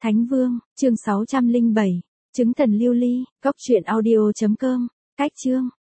Thánh Vương, chương 607, chứng thần lưu ly, góc truyện audio.com, cách chương.